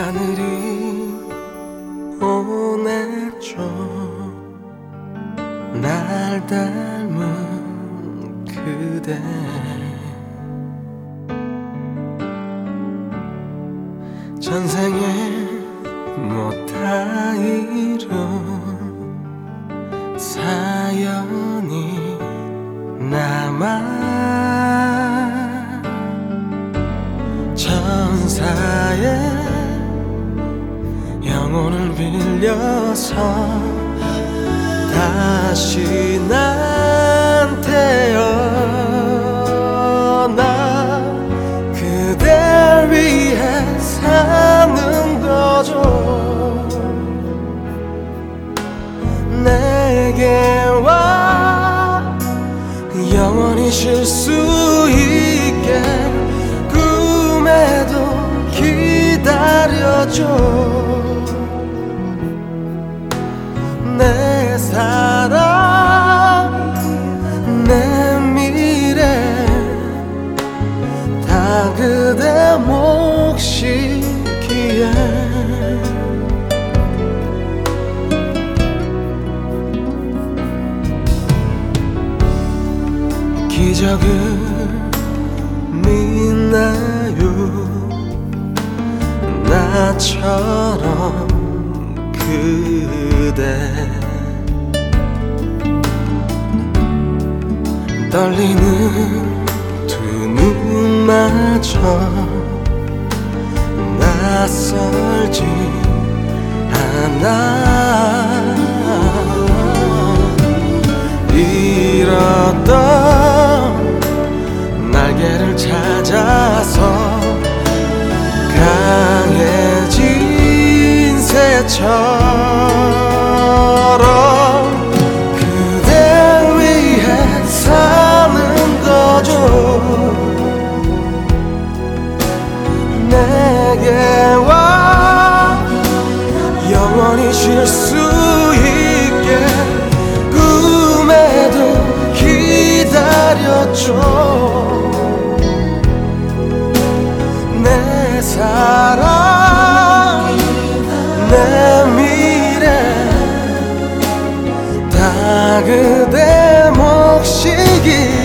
하늘이 보냈죠. 날 닮은 그대. 전생에 못 다 이룬 사연이 남아 천사의 영혼을 빌려서 다시 난 태어나 그댈 위해 사는 거죠. 내게 와 영원히 쉴 수 있게 꿈에도 기다려줘. 내 사랑 내 미래 다 그대 몫이기에 기적을 믿나요? 나처럼 그대 떨리는 두 눈마저 낯설지 않아. 잃었던 날개를 찾아서 강해진 새처럼 그댈 위해 사는 거죠. 내게 와 영원히 쉴 수 있게 꿈에도 기다렸죠. 내 사랑 내 미래 다 그대 몫이기